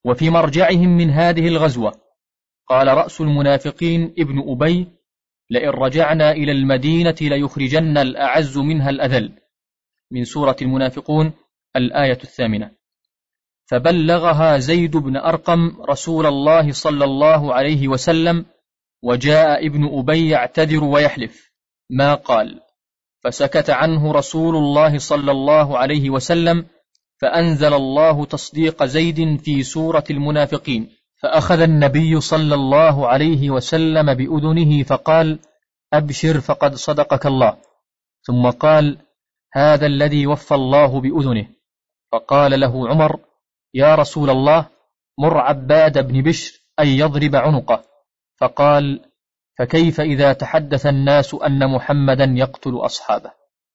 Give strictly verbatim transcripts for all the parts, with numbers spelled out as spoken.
وفي مرجعهم من هذه الغزوة قال رأس المنافقين ابن أبي: لئن رجعنا إلى المدينة ليخرجن الأعز منها الأذل، من سورة المنافقون الآية الثامنة. فبلغها زيد بن أرقم رسول الله صلى الله عليه وسلم، وجاء ابن أبي يعتذر ويحلف ما قال، فسكت عنه رسول الله صلى الله عليه وسلم، فأنزل الله تصديق زيد في سورة المنافقين، فأخذ النبي صلى الله عليه وسلم بأذنه فقال: أبشر فقد صدقك الله. ثم قال: هذا الذي وفى الله بأذنه. فقال له عمر: يا رسول الله، مر عباد بن بشر أن يضرب عنقه. فقال: فكيف إذا تحدث الناس أن محمدا يقتل أصحابه.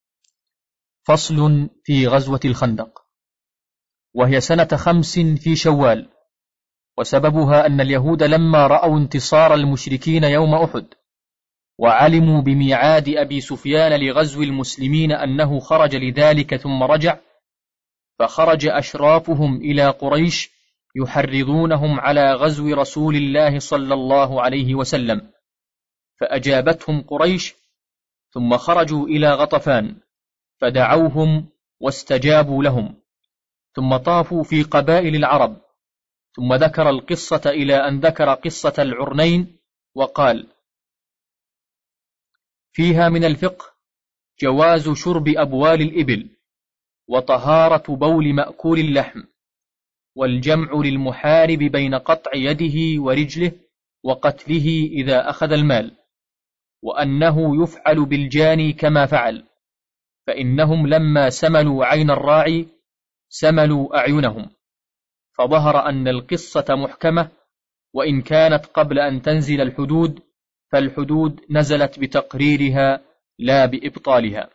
فصل في غزوة الخندق، وهي سنة خمس في شوال، وسببها أن اليهود لما رأوا انتصار المشركين يوم أحد وعلموا بميعاد أبي سفيان لغزو المسلمين أنه خرج لذلك ثم رجع، فخرج أشرافهم إلى قريش يحرضونهم على غزو رسول الله صلى الله عليه وسلم، فأجابتهم قريش، ثم خرجوا إلى غطفان فدعوهم واستجابوا لهم، ثم طافوا في قبائل العرب، ثم ذكر القصة إلى أن ذكر قصة العرنين وقال: فيها من الفقه جواز شرب أبوال الإبل، وطهارة بول مأكول اللحم، والجمع للمحارب بين قطع يده ورجله وقتله إذا أخذ المال، وأنه يفعل بالجاني كما فعل، فإنهم لما سملوا عين الراعي سملوا أعينهم. فظهر أن القصة محكمة، وإن كانت قبل أن تنزل الحدود فالحدود نزلت بتقريرها لا بإبطالها.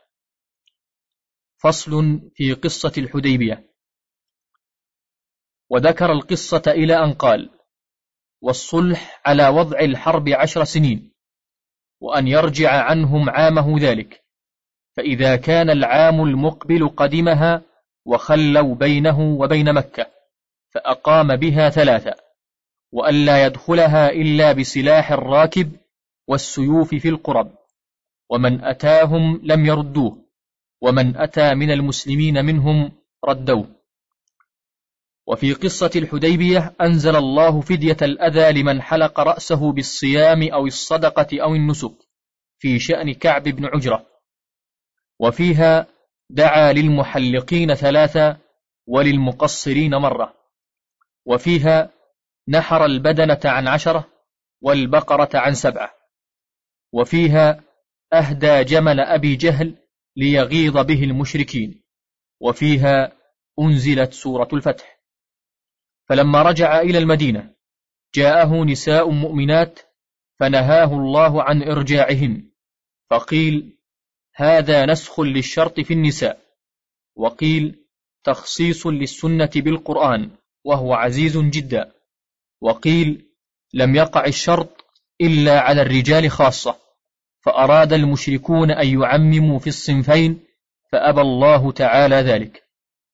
فصل في قصة الحديبية. وذكر القصة إلى أن قال: والصلح على وضع الحرب عشر سنين، وأن يرجع عنهم عامه ذلك، فإذا كان العام المقبل قدمها وخلوا بينه وبين مكة، فأقام بها ثلاثة، وأن لا يدخلها إلا بسلاح الراكب والسيوف في القرب، ومن أتاهم لم يردوه، ومن أتى من المسلمين منهم ردوه. وفي قصة الحديبية أنزل الله فدية الأذى لمن حلق رأسه بالصيام أو الصدقة أو النسك في شأن كعب بن عجرة، وفيها دعا للمحلقين ثلاثة وللمقصرين مرة، وفيها نحر البدنة عن عشرة والبقرة عن سبعة، وفيها أهدى جمل أبي جهل ليغيظ به المشركين، وفيها أنزلت سورة الفتح. فلما رجع إلى المدينة جاءه نساء مؤمنات فنهاه الله عن إرجاعهن، فقيل: هذا نسخ للشرط في النساء، وقيل: تخصيص للسنة بالقرآن وهو عزيز جدا، وقيل: لم يقع الشرط إلا على الرجال خاصة، فأراد المشركون أن يعمموا في الصنفين فأبى الله تعالى ذلك.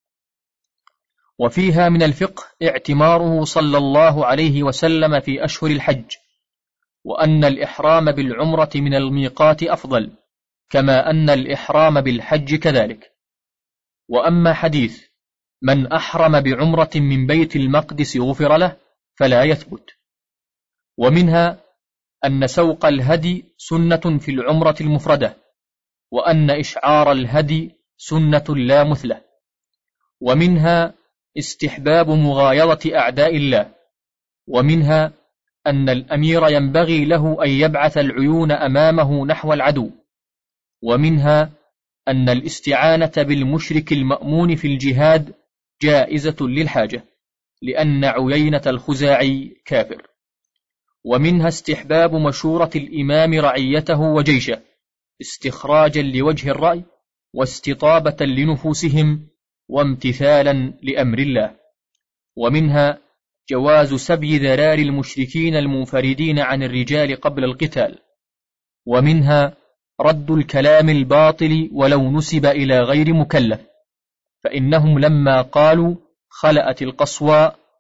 وفيها من الفقه اعتماره صلى الله عليه وسلم في أشهر الحج، وأن الإحرام بالعمرة من الميقات أفضل، كما أن الإحرام بالحج كذلك. وأما حديث من أحرم بعمرة من بيت المقدس غفر له فلا يثبت. ومنها أن سوق الهدي سنة في العمرة المفردة، وأن إشعار الهدي سنة لا مثلة. ومنها استحباب مغايرة أعداء الله. ومنها أن الأمير ينبغي له أن يبعث العيون أمامه نحو العدو. ومنها أن الاستعانة بالمشرك المأمون في الجهاد جائزة للحاجة، لأن عيينة الخزاعي كافر. ومنها استحباب مشورة الإمام رعيته وجيشه استخراجا لوجه الرأي واستطابة لنفوسهم وامتثالا لأمر الله. ومنها جواز سبي ذرار المشركين المنفردين عن الرجال قبل القتال. ومنها رد الكلام الباطل ولو نسب إلى غير مكلف، فإنهم لما قالوا خلأت القصوى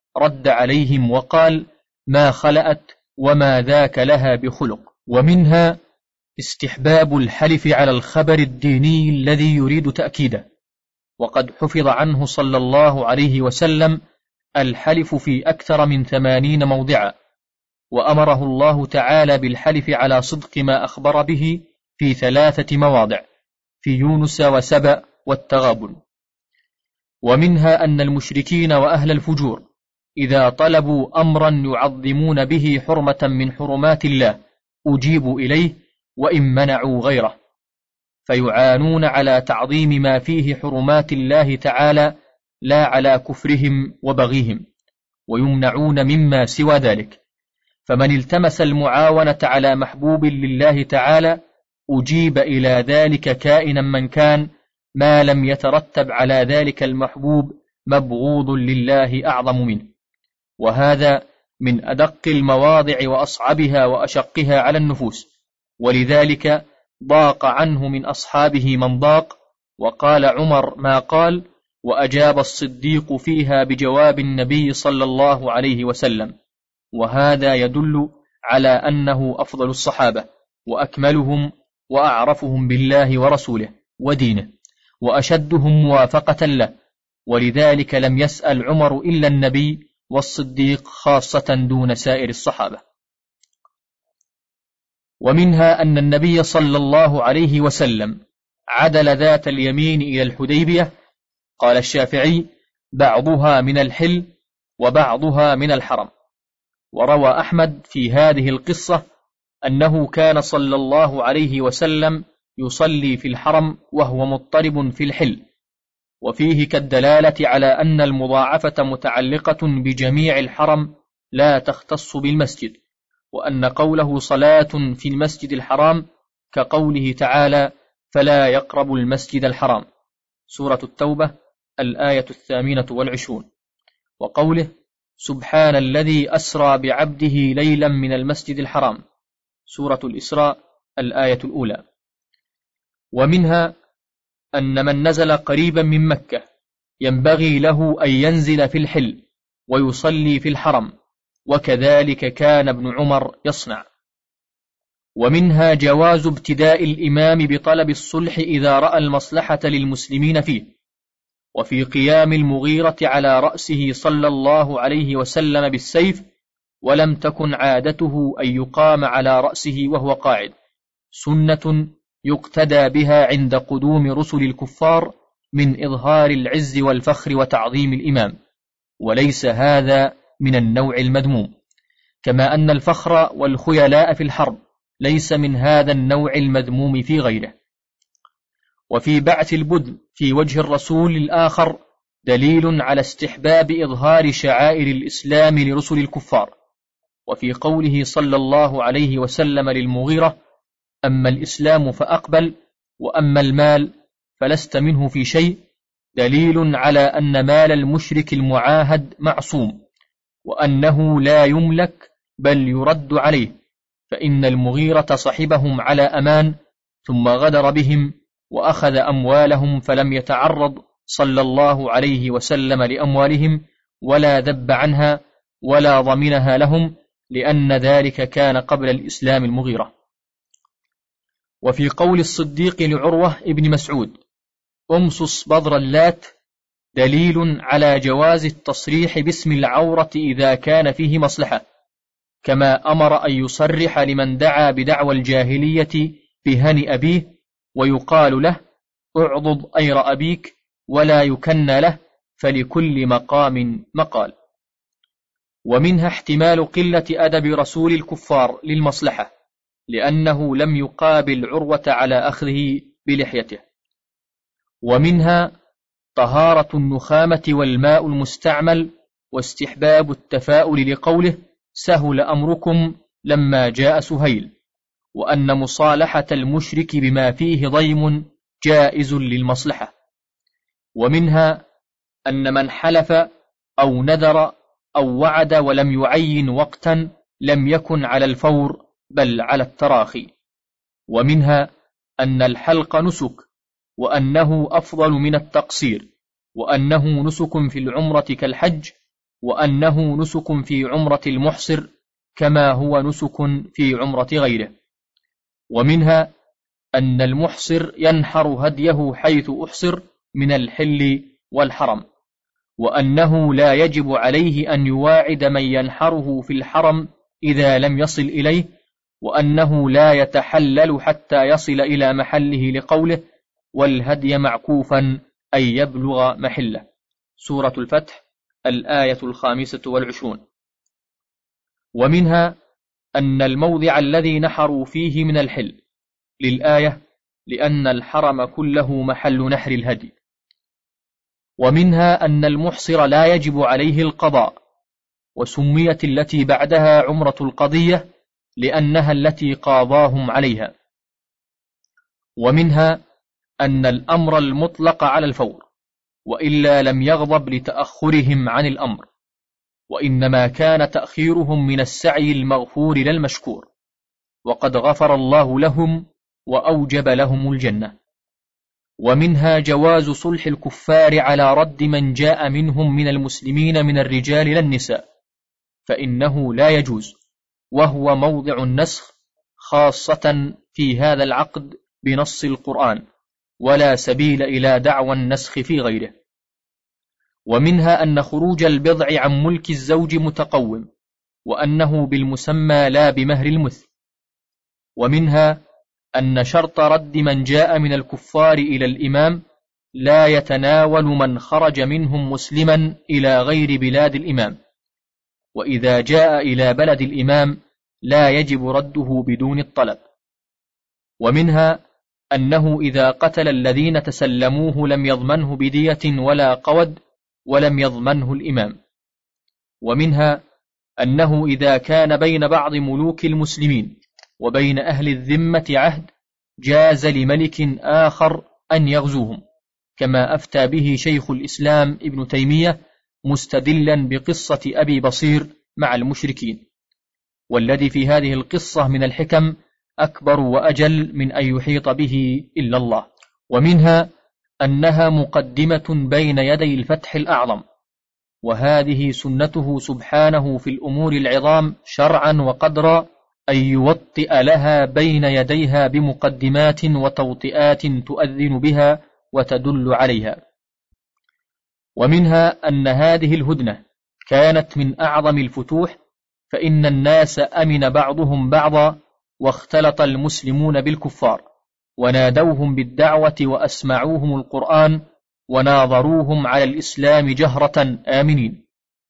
رد عليهم وقال: ما خلأت وما ذاك لها بخلق. ومنها استحباب الحلف على الخبر الديني الذي يريد تأكيده، وقد حفظ عنه صلى الله عليه وسلم الحلف في أكثر من ثمانين موضعا، وأمره الله تعالى بالحلف على صدق ما أخبر به في ثلاثة مواضع، في يونس وسبأ والتغابن. ومنها أن المشركين وأهل الفجور إذا طلبوا أمرا يعظمون به حرمة من حرمات الله أجيبوا إليه وإن منعوا غيره، فيعانون على تعظيم ما فيه حرمات الله تعالى لا على كفرهم وبغيهم، ويمنعون مما سوى ذلك. فمن التمس المعاونة على محبوب لله تعالى أجيب إلى ذلك كائنا من كان، ما لم يترتب على ذلك المحبوب مبغوض لله أعظم منه. وهذا من أدق المواضع وأصعبها وأشقها على النفوس، ولذلك ضاق عنه من أصحابه من ضاق، وقال عمر ما قال، وأجاب الصديق فيها بجواب النبي صلى الله عليه وسلم. وهذا يدل على أنه أفضل الصحابة وأكملهم وأعرفهم بالله ورسوله ودينه وأشدهم موافقة له، ولذلك لم يسأل عمر إلا النبي والصديق خاصة دون سائر الصحابة. ومنها أن النبي صلى الله عليه وسلم عدل ذات اليمين إلى الحديبية. قال الشافعي: بعضها من الحل وبعضها من الحرم. وروى أحمد في هذه القصة أنه كان صلى الله عليه وسلم يصلي في الحرم وهو مضطرب في الحل، وفيه كالدلالة على أن المضاعفة متعلقة بجميع الحرم لا تختص بالمسجد، وأن قوله صلاة في المسجد الحرام كقوله تعالى: فلا يقربوا المسجد الحرام، سورة التوبة الآية الثامنة والعشرون، وقوله: سبحان الذي أسرى بعبده ليلا من المسجد الحرام، سورة الإسراء الآية الأولى. ومنها أن من نزل قريبا من مكة ينبغي له أن ينزل في الحل ويصلي في الحرم، وكذلك كان ابن عمر يصنع. ومنها جواز ابتداء الإمام بطلب الصلح إذا رأى المصلحة للمسلمين فيه، وفي قيام المغيرة على رأسه صلى الله عليه وسلم بالسيف، ولم تكن عادته أن يقام على رأسه وهو قاعد، سنة يقتدى بها عند قدوم رسل الكفار من إظهار العز والفخر وتعظيم الإمام، وليس هذا من النوع المذموم، كما أن الفخر والخيلاء في الحرب ليس من هذا النوع المذموم في غيره. وفي بعث البدن في وجه الرسول الآخر دليل على استحباب إظهار شعائر الإسلام لرسل الكفار. وفي قوله صلى الله عليه وسلم للمغيرة: أما الإسلام فأقبل، وأما المال فلست منه في شيء، دليل على أن مال المشرك المعاهد معصوم، وأنه لا يملك بل يرد عليه، فإن المغيرة صحبهم على أمان ثم غدر بهم وأخذ أموالهم، فلم يتعرض صلى الله عليه وسلم لأموالهم ولا ذب عنها ولا ضمنها لهم، لأن ذلك كان قبل الإسلام المغيرة. وفي قول الصديق لعروة ابن مسعود: أمصص بضر اللات، دليل على جواز التصريح باسم العورة إذا كان فيه مصلحة، كما أمر أن يصرح لمن دعا بدعوى الجاهلية بهن أبيه، ويقال له: اعضض أير أبيك، ولا يكن له، فلكل مقام مقال. ومنها احتمال قلة أدب رسول الكفار للمصلحة، لأنه لم يقابل عروة على أخذه بلحيته. ومنها طهارة النخامة والماء المستعمل، واستحباب التفاؤل لقوله: سهل أمركم لما جاء سهيل، وأن مصالحة المشرك بما فيه ضيم جائز للمصلحة. ومنها أن من حلف أو نذر أو وعد ولم يعين وقتا لم يكن على الفور بل على التراخي. ومنها أن الحلق نسك، وأنه أفضل من التقصير، وأنه نسك في العمرة كالحج، وأنه نسك في عمرة المحصر كما هو نسك في عمرة غيره. ومنها أن المحصر ينحر هديه حيث أحصر من الحل والحرم، وأنه لا يجب عليه أن يواعد من ينحره في الحرم إذا لم يصل إليه، وأنه لا يتحلل حتى يصل إلى محله لقوله والهدي معكوفا أن يبلغ محله. سورة الفتح الآية الخامسة والعشرون. ومنها أن الموضع الذي نحروا فيه من الحل للآية لأن الحرم كله محل نحر الهدي. ومنها أن المحصر لا يجب عليه القضاء، وسميت التي بعدها عمرة القضية لأنها التي قاضاهم عليها. ومنها أن الأمر المطلق على الفور، وإلا لم يغضب لتأخرهم عن الأمر، وإنما كان تأخيرهم من السعي المغفور للمشكور، وقد غفر الله لهم وأوجب لهم الجنة. ومنها جواز صلح الكفار على رد من جاء منهم من المسلمين من الرجال للنساء، فإنه لا يجوز، وهو موضع النسخ خاصة في هذا العقد بنص القرآن، ولا سبيل إلى دعوى النسخ في غيره. ومنها أن خروج البضع عن ملك الزوج متقوم، وأنه بالمسمى لا بمهر المثل. ومنها أن شرط رد من جاء من الكفار إلى الإمام لا يتناول من خرج منهم مسلما إلى غير بلاد الإمام، وإذا جاء إلى بلد الإمام لا يجب رده بدون الطلب. ومنها أنه إذا قتل الذين تسلموه لم يضمنه بدية ولا قود، ولم يضمنه الإمام. ومنها أنه إذا كان بين بعض ملوك المسلمين وبين أهل الذمة عهد جاز لملك آخر أن يغزوهم، كما أفتى به شيخ الإسلام ابن تيمية مستدلا بقصة أبي بصير مع المشركين، والذي في هذه القصة من الحكم أكبر وأجل من أن يحيط به إلا الله. ومنها أنها مقدمة بين يدي الفتح الأعظم، وهذه سنته سبحانه في الأمور العظام شرعا وقدرا أن يوطئ لها بين يديها بمقدمات وتوطئات تؤذن بها وتدل عليها. ومنها أن هذه الهدنة كانت من أعظم الفتوح، فإن الناس أمن بعضهم بعضا، واختلط المسلمون بالكفار، ونادوهم بالدعوة وأسمعوهم القرآن، وناظروهم على الإسلام جهرة آمنين.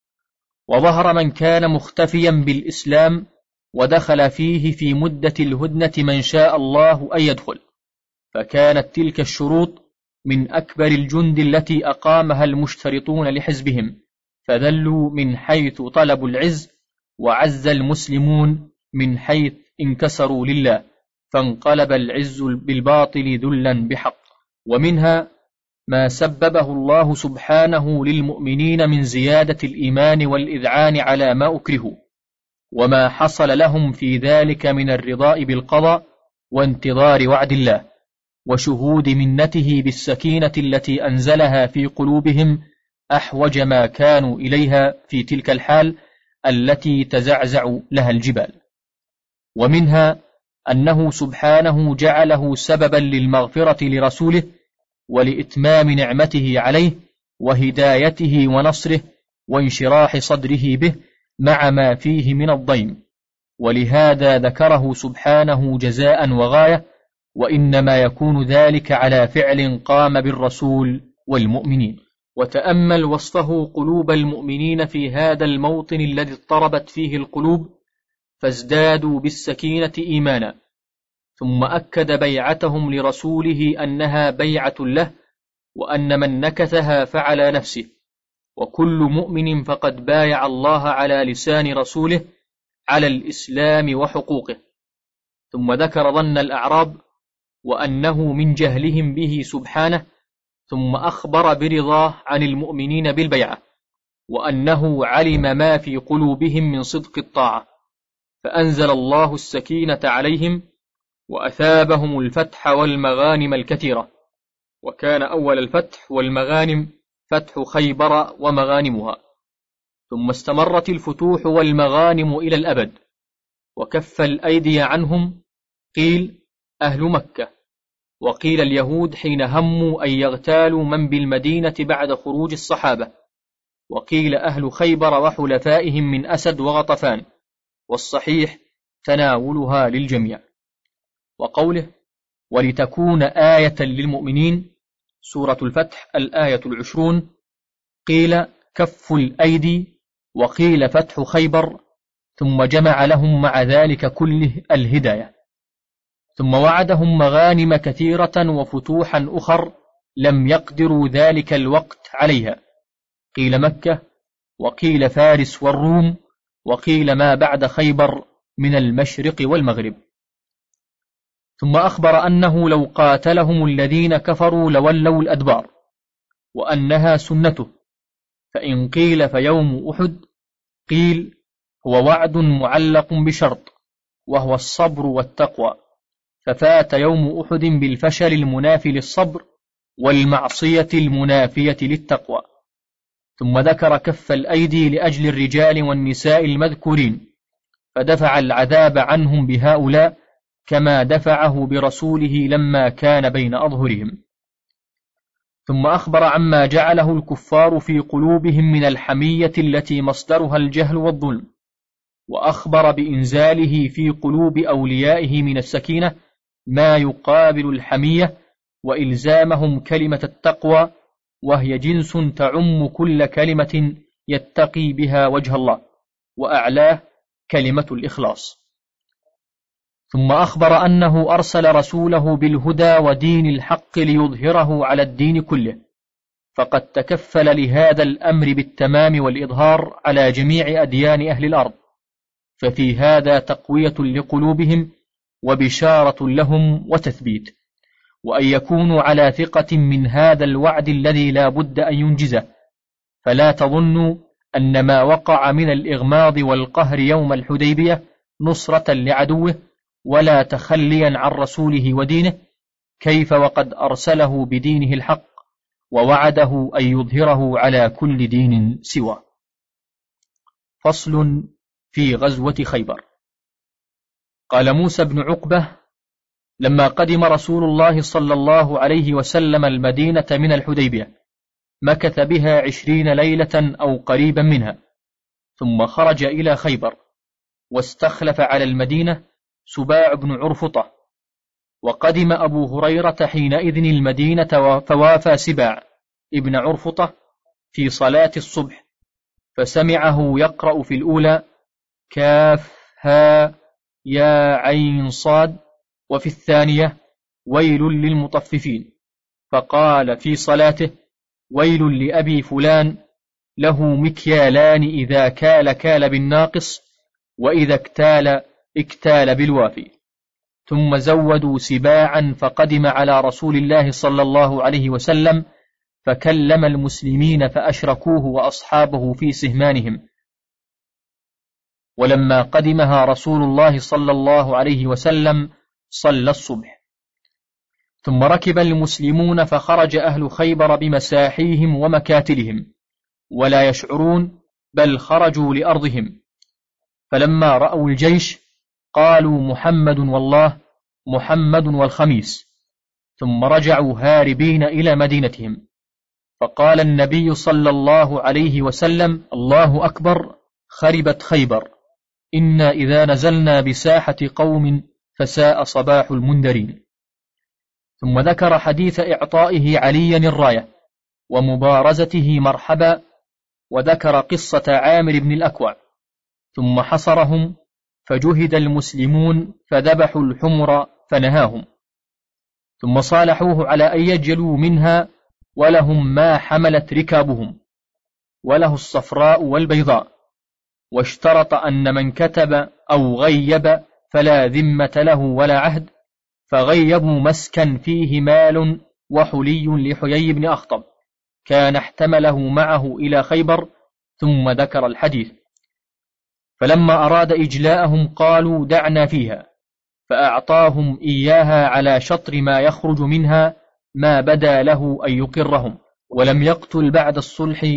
وظهر من كان مختفيا بالإسلام ودخل فيه في مدة الهدنة من شاء الله أن يدخل، فكانت تلك الشروط من أكبر الجند التي أقامها المشترطون لحزبهم، فذلوا من حيث طلبوا العز، وعز المسلمون من حيث انكسروا لله، فانقلب العز بالباطل ذلا بحق. ومنها ما سببه الله سبحانه للمؤمنين من زيادة الإيمان والإذعان على ما أكرهوا، وما حصل لهم في ذلك من الرضاء بالقضاء وانتظار وعد الله، وشهود منته بالسكينة التي أنزلها في قلوبهم أحوج ما كانوا إليها في تلك الحال التي تزعزع لها الجبال. ومنها أنه سبحانه جعله سببا للمغفرة لرسوله ولإتمام نعمته عليه وهدايته ونصره وانشراح صدره به مع ما فيه من الضيم، ولهذا ذكره سبحانه جزاء وغاية، وإنما يكون ذلك على فعل قام بالرسول والمؤمنين. وتأمل وصفه قلوب المؤمنين في هذا الموطن الذي اضطربت فيه القلوب، فازدادوا بالسكينة إيمانا، ثم أكد بيعتهم لرسوله أنها بيعة له، وأن من نكثها فعلى نفسه، وكل مؤمن فقد بايع الله على لسان رسوله على الإسلام وحقوقه. ثم ذكر ظن الأعراب وأنه من جهلهم به سبحانه، ثم أخبر برضاه عن المؤمنين بالبيعة، وأنه علم ما في قلوبهم من صدق الطاعة، فأنزل الله السكينة عليهم وأثابهم الفتح والمغانم الكثيرة. وكان أول الفتح والمغانم فتح خيبر ومغانمها. ثم استمرت الفتوح والمغانم إلى الأبد، وكف الأيدي عنهم قيل أهل مكة، وقيل اليهود حين هموا أن يغتالوا من بالمدينة بعد خروج الصحابة، وقيل أهل خيبر وحلفائهم من أسد وغطفان، والصحيح تناولها للجميع. وقوله ولتكون آية للمؤمنين سورة الفتح الآية العشرون، قيل كف الأيدي وقيل فتح خيبر، ثم جمع لهم مع ذلك كله الهداية. ثم وعدهم مغانم كثيرة وفتوحا أخر لم يقدروا ذلك الوقت عليها، قيل مكة وقيل فارس والروم وقيل ما بعد خيبر من المشرق والمغرب. ثم أخبر أنه لو قاتلهم الذين كفروا لولوا الأدبار، وأنها سنته، فإن قيل فيوم أحد قيل هو وعد معلق بشرط وهو الصبر والتقوى، ففات يوم أحد بالفشل المنافي للصبر والمعصية المنافية للتقوى. ثم ذكر كف الأيدي لأجل الرجال والنساء المذكورين، فدفع العذاب عنهم بهؤلاء كما دفعه برسوله لما كان بين أظهرهم. ثم أخبر عما جعله الكفار في قلوبهم من الحمية التي مصدرها الجهل والظلم، وأخبر بإنزاله في قلوب أوليائه من السكينة ما يقابل الحمية، وإلزامهم كلمة التقوى، وهي جنس تعم كل كلمة يتقي بها وجه الله، وأعلاه كلمة الإخلاص. ثم أخبر أنه أرسل رسوله بالهدى ودين الحق ليظهره على الدين كله، فقد تكفل لهذا الأمر بالتمام والإظهار على جميع أديان أهل الأرض، ففي هذا تقوية لقلوبهم وبشارة لهم وتثبيت، وأن يكونوا على ثقة من هذا الوعد الذي لا بد أن ينجزه. فلا تظنوا أن ما وقع من الإغماض والقهر يوم الحديبية نصرة لعدوه ولا تخليا عن رسوله ودينه، كيف وقد أرسله بدينه الحق ووعده أن يظهره على كل دين سواه. فصل في غزوة خيبر. قال موسى بن عقبة: لما قدم رسول الله صلى الله عليه وسلم المدينة من الحديبية مكث بها عشرين ليلة أو قريبا منها، ثم خرج إلى خيبر، واستخلف على المدينة سباع بن عرفطة. وقدم أبو هريرة حينئذ المدينة فوافى سباع ابن عرفطة في صلاة الصبح، فسمعه يقرأ في الأولى كاف ها يا عين صاد، وفي الثانية ويل للمطففين، فقال في صلاته ويل لأبي فلان له مكيالان إذا كال كال بالناقص وإذا اكتال اكتال بالوافي. ثم زودوا سباعا فقدم على رسول الله صلى الله عليه وسلم فكلم المسلمين فأشركوه وأصحابه في سهمانهم. ولما قدمها رسول الله صلى الله عليه وسلم صلى الصبح. ثم ركب المسلمون فخرج أهل خيبر بمساحيهم ومكاتلهم ولا يشعرون، بل خرجوا لأرضهم. فلما رأوا الجيش قالوا محمد والله، محمد والخميس، ثم رجعوا هاربين إلى مدينتهم. فقال النبي صلى الله عليه وسلم: الله أكبر، خربت خيبر، إنا إذا نزلنا بساحة قوم فساء صباح المنذرين. ثم ذكر حديث إعطائه عليا الراية ومبارزته مرحبا، وذكر قصة عامر بن الأكوع. ثم حصرهم فجهد المسلمون فذبحوا الحمر فنهاهم، ثم صالحوه على أن يجلوا منها ولهم ما حملت ركابهم، وله الصفراء والبيضاء، واشترط أن من كتب أو غيب فلا ذمة له ولا عهد، فغيبوا مسكا فيه مال وحلي لحيي بن أخطب كان احتمله معه إلى خيبر، ثم ذكر الحديث. فلما أراد إجلاءهم قالوا دعنا فيها، فأعطاهم إياها على شطر ما يخرج منها ما بدا له أن يقرهم، ولم يقتل بعد الصلح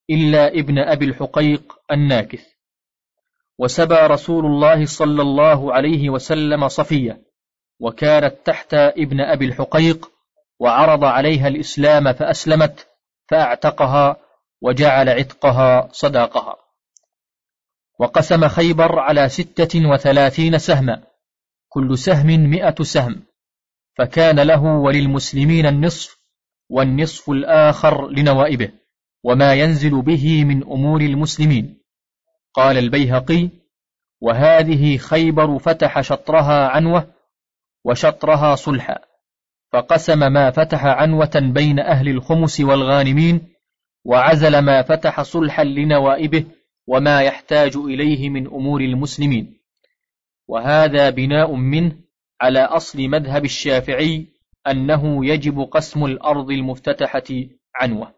إلا ابن أبي الحقيق الناكث. وسبى رسول الله صلى الله عليه وسلم صفية، وكانت تحت ابن أبي الحقيق، وعرض عليها الإسلام فأسلمت، فأعتقها وجعل عتقها صداقها. وقسم خيبر على ستة وثلاثين سهما، كل سهم مئة سهم، فكان له وللمسلمين النصف، والنصف الآخر لنوائبه وما ينزل به من أمور المسلمين. قال البيهقي: وهذه خيبر فتح شطرها عنوة وشطرها صلحا، فقسم ما فتح عنوة بين أهل الخمس والغانمين، وعزل ما فتح صلحا لنوائبه وما يحتاج إليه من أمور المسلمين. وهذا بناء منه على أصل مذهب الشافعي أنه يجب قسم الأرض المفتتحة عنوة.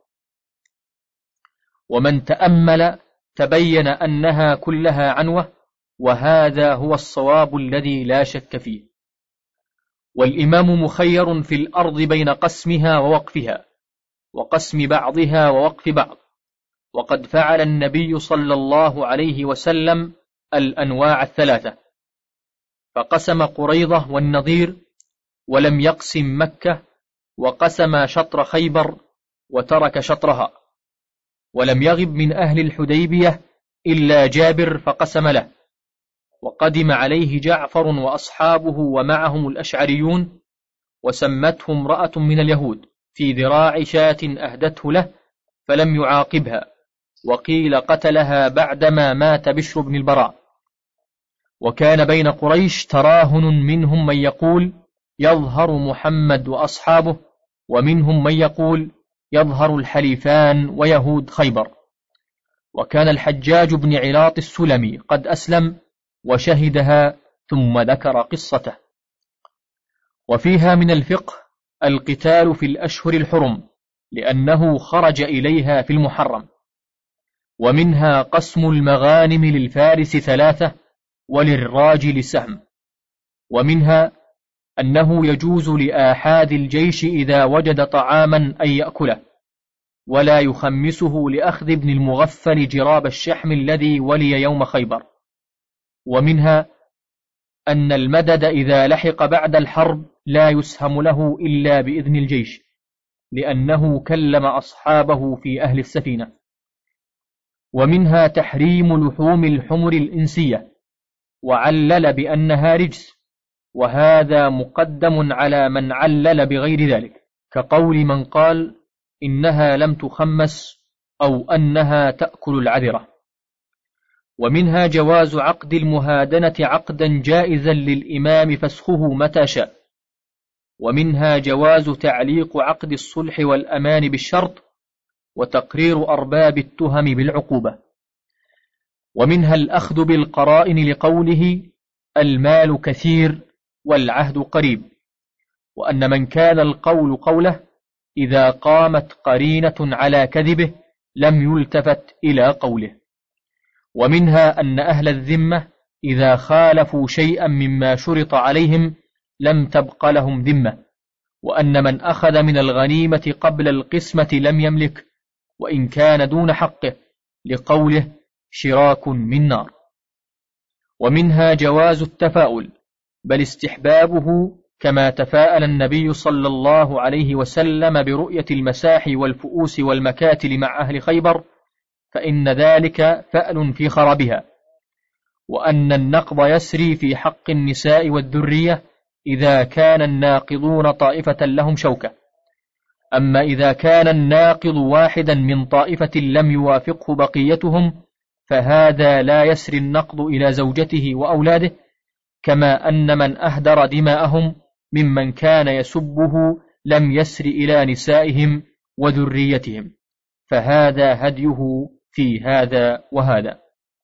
ومن تأمل تبين أنها كلها عنوة، وهذا هو الصواب الذي لا شك فيه. والإمام مخير في الأرض بين قسمها ووقفها، وقسم بعضها ووقف بعض، وقد فعل النبي صلى الله عليه وسلم الأنواع الثلاثة، فقسم قريظة والنضير، ولم يقسم مكة، وقسم شطر خيبر وترك شطرها، ولم يغب من أهل الحديبية إلا جابر فقسم له. وقدم عليه جعفر وأصحابه ومعهم الأشعريون، وسمته امرأة من اليهود في ذراع شاة أهدته له فلم يعاقبها، وقيل قتلها بعدما مات بشر بن البراء. وكان بين قريش تراهن، منهم من يقول يظهر محمد وأصحابه، ومنهم من يقول يظهر الحليفان ويهود خيبر. وكان الحجاج بن علاط السلمي قد أسلم وشهدها، ثم ذكر قصته. وفيها من الفقه القتال في الأشهر الحرم، لأنه خرج إليها في المحرم. ومنها قسم المغانم للفارس ثلاثة وللراجل سهم. ومنها أنه يجوز لآحاد الجيش إذا وجد طعاما أن يأكله، ولا يخمسه لأخذ ابن المغفل جراب الشحم الذي ولي يوم خيبر. ومنها أن المدد إذا لحق بعد الحرب لا يسهم له إلا بإذن الجيش، لأنه كلم أصحابه في أهل السفينة. ومنها تحريم لحوم الحمر الإنسية، وعلل بأنها رجس، وهذا مقدم على من علل بغير ذلك، كقول من قال إنها لم تخمس أو أنها تأكل العذرة. ومنها جواز عقد المهادنة عقدا جائزا للإمام فسخه متى شاء. ومنها جواز تعليق عقد الصلح والأمان بالشرط، وتقرير أرباب التهم بالعقوبة. ومنها الأخذ بالقرائن لقوله المال كثير والعهد قريب، وأن من كان القول قوله إذا قامت قرينة على كذبه لم يلتفت إلى قوله. ومنها أن أهل الذمة إذا خالفوا شيئا مما شرط عليهم لم تبق لهم ذمة، وأن من أخذ من الغنيمة قبل القسمة لم يملك وإن كان دون حقه، لقوله شراك من نار. ومنها جواز التفاؤل، بل استحبابه، كما تفاءل النبي صلى الله عليه وسلم برؤية المساحي والفؤوس والمكاتل مع أهل خيبر، فإن ذلك فأل في خرابها. وأن النقض يسري في حق النساء والذرية إذا كان الناقضون طائفة لهم شوكة. أما إذا كان الناقض واحدا من طائفة لم يوافقه بقيتهم فهذا لا يسري النقض إلى زوجته وأولاده، كما أن من أهدر دماءهم ممن كان يسبه لم يسر إلى نسائهم وذريتهم، فهذا هديه في هذا وهذا.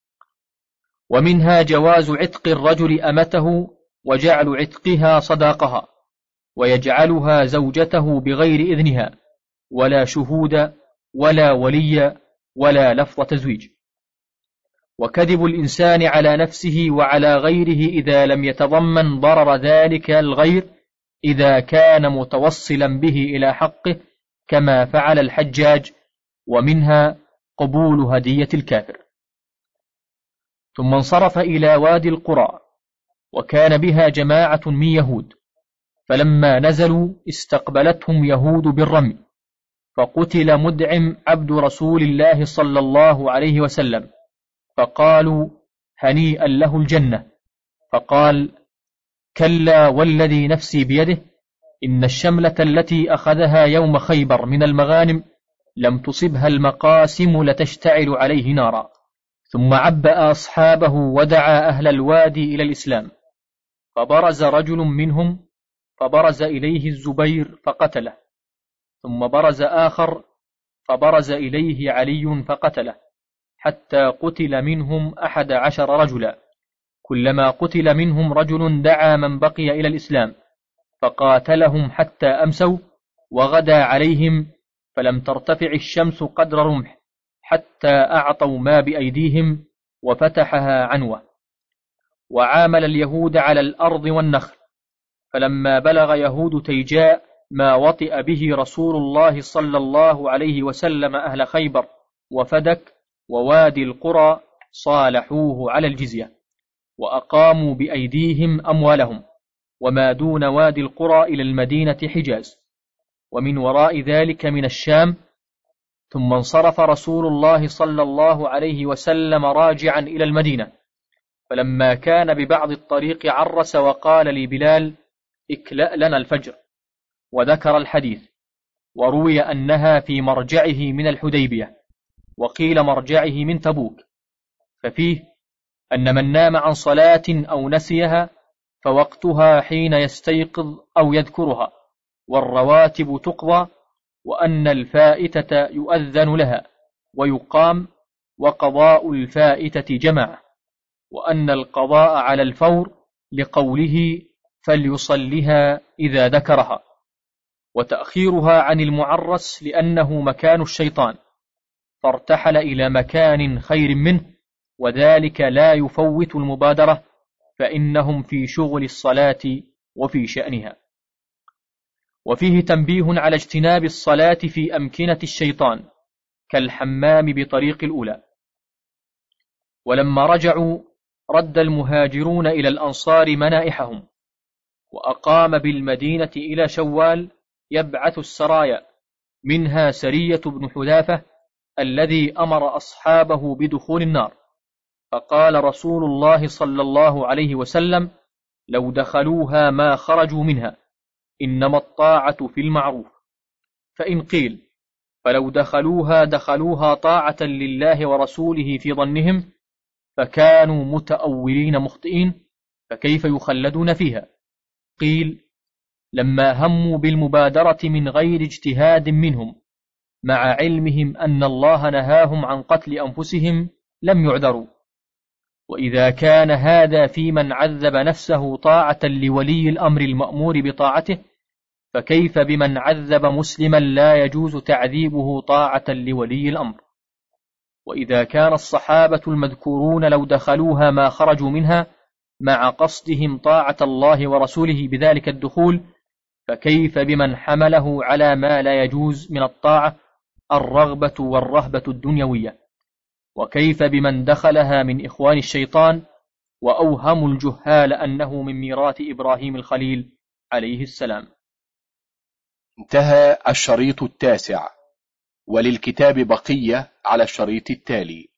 ومنها جواز عتق الرجل أمته وجعل عتقها صداقها، ويجعلها زوجته بغير إذنها، ولا شهود ولا ولي ولا لفظ تزويج. وكذب الإنسان على نفسه وعلى غيره إذا لم يتضمن ضرر ذلك الغير، إذا كان متوصلا به إلى حقه، كما فعل الحجاج. ومنها قبول هدية الكافر. ثم انصرف إلى وادي القرى، وكان بها جماعة من يهود، فلما نزلوا استقبلتهم يهود بالرمي، فقتل مدعم عبد رسول الله صلى الله عليه وسلم، فقالوا هنيئا له الجنة. فقال كلا والذي نفسي بيده إن الشملة التي أخذها يوم خيبر من المغانم لم تصبها المقاسم لتشتعل عليه نارا. ثم عبأ أصحابه ودعا أهل الوادي إلى الإسلام، فبرز رجل منهم فبرز إليه الزبير فقتله، ثم برز آخر فبرز إليه علي فقتله، حتى قتل منهم أحد عشر رجلا. كلما قتل منهم رجل دعا من بقي إلى الإسلام، فقاتلهم حتى أمسوا، وغدا عليهم فلم ترتفع الشمس قدر رمح، حتى أعطوا ما بأيديهم وفتحها عنوة. وعامل اليهود على الأرض والنخل، فلما بلغ يهود تيجاء ما وطئ به رسول الله صلى الله عليه وسلم أهل خيبر وفدك ووادي القرى صالحوه على الجزية، وأقاموا بأيديهم أموالهم، وما دون وادي القرى إلى المدينة حجاز، ومن وراء ذلك من الشام. ثم انصرف رسول الله صلى الله عليه وسلم راجعا إلى المدينة، فلما كان ببعض الطريق عرس وقال لبلال اكلأ لنا الفجر، وذكر الحديث. وروي أنها في مرجعه من الحديبية، وقيل مرجعه من تبوك، ففيه أن من نام عن صلاة أو نسيها فوقتها حين يستيقظ أو يذكرها، والرواتب تقضى، وأن الفائتة يؤذن لها ويقام، وقضاء الفائتة جماعة، وأن القضاء على الفور لقوله فليصلها إذا ذكرها، وتأخيرها عن المعرس لأنه مكان الشيطان، فارتحل إلى مكان خير منه، وذلك لا يفوت المبادرة، فإنهم في شغل الصلاة وفي شأنها. وفيه تنبيه على اجتناب الصلاة في أمكنة الشيطان كالحمام بطريق الأولى. ولما رجعوا رد المهاجرون إلى الأنصار منائحهم، وأقام بالمدينة إلى شوال يبعث السرايا، منها سرية بن حذافة الذي أمر أصحابه بدخول النار، فقال رسول الله صلى الله عليه وسلم لو دخلوها ما خرجوا منها، إنما الطاعة في المعروف. فإن قيل فلو دخلوها دخلوها طاعة لله ورسوله في ظنهم، فكانوا متأولين مخطئين، فكيف يخلدون فيها؟ قيل لما هموا بالمبادرة من غير اجتهاد منهم، مع علمهم أن الله نهاهم عن قتل أنفسهم، لم يعذروا. وإذا كان هذا في من عذب نفسه طاعة لولي الأمر المأمور بطاعته، فكيف بمن عذب مسلما لا يجوز تعذيبه طاعة لولي الأمر؟ وإذا كان الصحابة المذكورون لو دخلوها ما خرجوا منها، مع قصدهم طاعة الله ورسوله بذلك الدخول، فكيف بمن حمله على ما لا يجوز من الطاعة الرغبة والرهبة الدنيوية؟ وكيف بمن دخلها من إخوان الشيطان، وأوهم الجهال أنه من ميراث إبراهيم الخليل عليه السلام. انتهى الشريط التاسع، وللكتاب بقية على الشريط التالي.